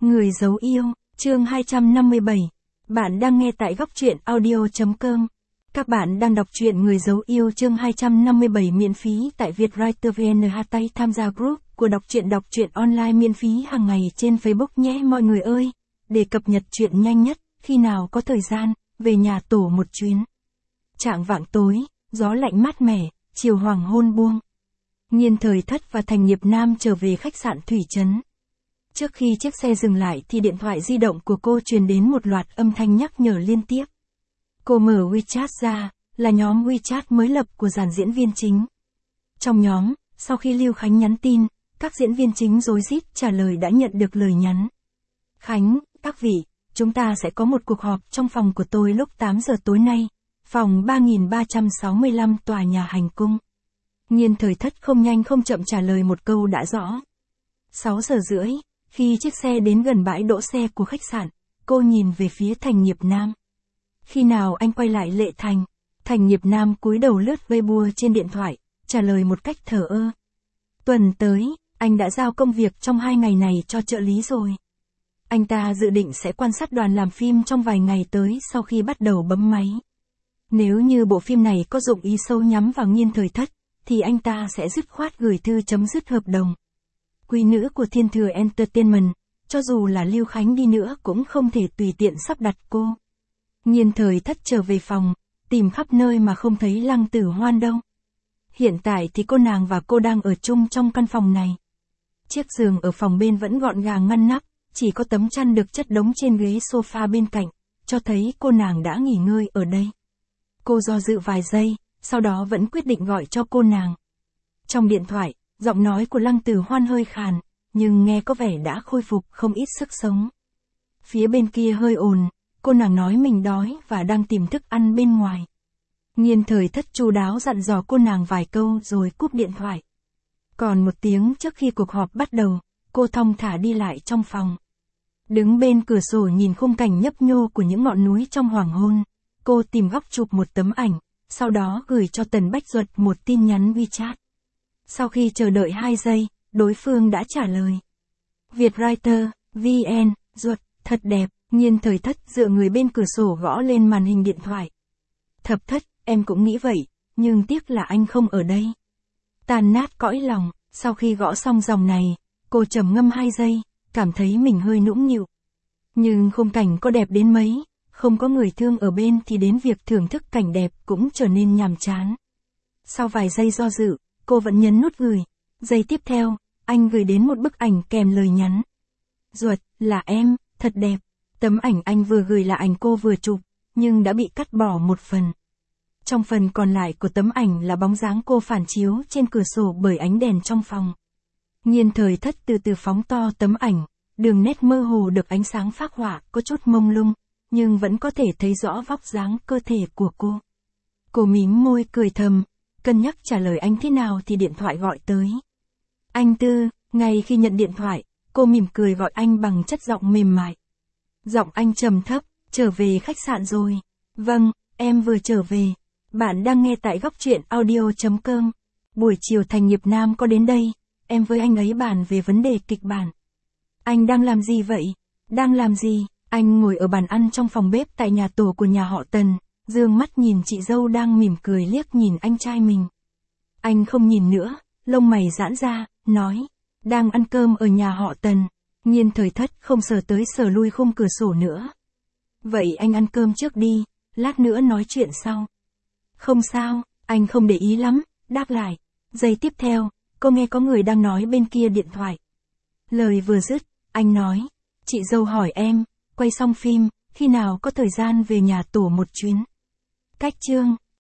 Người giấu yêu, chương 257. Bạn đang nghe tại góc truyện audio.com. Các bạn đang đọc truyện Người giấu yêu chương 257 miễn phí tại Vietwriter VN. Hãy tham gia group của đọc truyện online miễn phí hàng ngày trên Facebook nhé mọi người ơi. Để cập nhật truyện nhanh nhất, khi nào có thời gian, về nhà tổ một chuyến. Chạng vạng tối, gió lạnh mát mẻ, chiều hoàng hôn buông. Nhiên Thời Thất và Thành Nghiệp Nam trở về khách sạn Thủy Trấn. Trước khi chiếc xe dừng lại thì điện thoại di động của cô truyền đến một loạt âm thanh nhắc nhở liên tiếp. Cô mở WeChat ra, là nhóm WeChat mới lập của dàn diễn viên chính. Trong nhóm, sau khi Lưu Khánh nhắn tin, các diễn viên chính rối rít trả lời đã nhận được lời nhắn. Khánh, các vị, chúng ta sẽ có một cuộc họp trong phòng của tôi lúc 8 giờ tối nay, phòng 3365 tòa nhà Hành Cung. Nhiên Thời Thất không nhanh không chậm trả lời một câu đã rõ. 6 giờ rưỡi, khi chiếc xe đến gần bãi đỗ xe của khách sạn, cô nhìn về phía Thành Nghiệp Nam. Khi nào anh quay lại Lệ Thành? Thành Nghiệp Nam cúi đầu lướt Weibo trên điện thoại, trả lời một cách thờ ơ. Tuần tới, anh đã giao công việc trong 2 ngày này cho trợ lý rồi. Anh ta dự định sẽ quan sát đoàn làm phim trong vài ngày tới sau khi bắt đầu bấm máy. Nếu như bộ phim này có dụng ý sâu nhắm vào Nhiên Thời Thất, thì anh ta sẽ dứt khoát gửi thư chấm dứt hợp đồng. Quý nữ của Thiên Thừa Entertainment, cho dù là Lưu Khánh đi nữa cũng không thể tùy tiện sắp đặt cô. Nhiên Thời Thất trở về phòng, tìm khắp nơi mà không thấy Lăng Tử Hoan đâu. Hiện tại thì cô nàng và cô đang ở chung trong căn phòng này. Chiếc giường ở phòng bên vẫn gọn gàng ngăn nắp, chỉ có tấm chăn được chất đống trên ghế sofa bên cạnh, cho thấy cô nàng đã nghỉ ngơi ở đây. Cô do dự vài giây, sau đó vẫn quyết định gọi cho cô nàng. Trong điện thoại, giọng nói của Lăng Tử Hoan hơi khàn, nhưng nghe có vẻ đã khôi phục không ít sức sống. Phía bên kia hơi ồn, cô nàng nói mình đói và đang tìm thức ăn bên ngoài. Nhiên Thời Thất chu đáo dặn dò cô nàng vài câu rồi cúp điện thoại. Còn 1 tiếng trước khi cuộc họp bắt đầu, cô thong thả đi lại trong phòng. Đứng bên cửa sổ nhìn khung cảnh nhấp nhô của những ngọn núi trong hoàng hôn, cô tìm góc chụp một tấm ảnh, sau đó gửi cho Tần Bách Duật một tin nhắn WeChat. Sau khi chờ đợi 2 giây, đối phương đã trả lời. Vietwriter, VN, Duật, thật đẹp. Nhiên Thời Thất dựa người bên cửa sổ gõ lên màn hình điện thoại. Thập Thất, em cũng nghĩ vậy, nhưng tiếc là anh không ở đây. Tàn nát cõi lòng, sau khi gõ xong dòng này, cô trầm ngâm 2 giây, cảm thấy mình hơi nũng nịu. Nhưng khung cảnh có đẹp đến mấy, không có người thương ở bên thì đến việc thưởng thức cảnh đẹp cũng trở nên nhàm chán. Sau vài giây do dự, cô vẫn nhấn nút gửi. Giây tiếp theo, anh gửi đến một bức ảnh kèm lời nhắn. Duật, là em, thật đẹp. Tấm ảnh anh vừa gửi là ảnh cô vừa chụp, nhưng đã bị cắt bỏ một phần. Trong phần còn lại của tấm ảnh là bóng dáng cô phản chiếu trên cửa sổ bởi ánh đèn trong phòng. Nhiên Thời Thất từ từ phóng to tấm ảnh, đường nét mơ hồ được ánh sáng phác họa có chút mông lung, nhưng vẫn có thể thấy rõ vóc dáng cơ thể của cô. Cô mím môi cười thầm, cân nhắc trả lời anh thế nào thì điện thoại gọi tới. Anh Tư, ngay khi nhận điện thoại, cô mỉm cười gọi anh bằng chất giọng mềm mại. Giọng anh trầm thấp, trở về khách sạn rồi. Vâng, em vừa trở về. Bạn đang nghe tại góc truyện audio.com. Buổi chiều Thành Nghiệp Nam có đến đây, em với anh ấy bàn về vấn đề kịch bản. Anh đang làm gì vậy? Đang làm gì? Anh ngồi ở bàn ăn trong phòng bếp tại nhà tổ của nhà họ Tần, dương mắt nhìn chị dâu đang mỉm cười liếc nhìn anh trai mình. Anh không nhìn nữa, lông mày giãn ra, nói, đang ăn cơm ở nhà họ Tần. Nhiên Thời Thất không sờ tới sờ lui khung cửa sổ nữa. Vậy anh ăn cơm trước đi, lát nữa nói chuyện sau. Không sao, anh không để ý lắm, đáp lại. Giây tiếp theo, cô nghe có người đang nói bên kia điện thoại. Lời vừa dứt, anh nói, chị dâu hỏi em, quay xong phim, khi nào có thời gian về nhà tổ một chuyến. Cách chương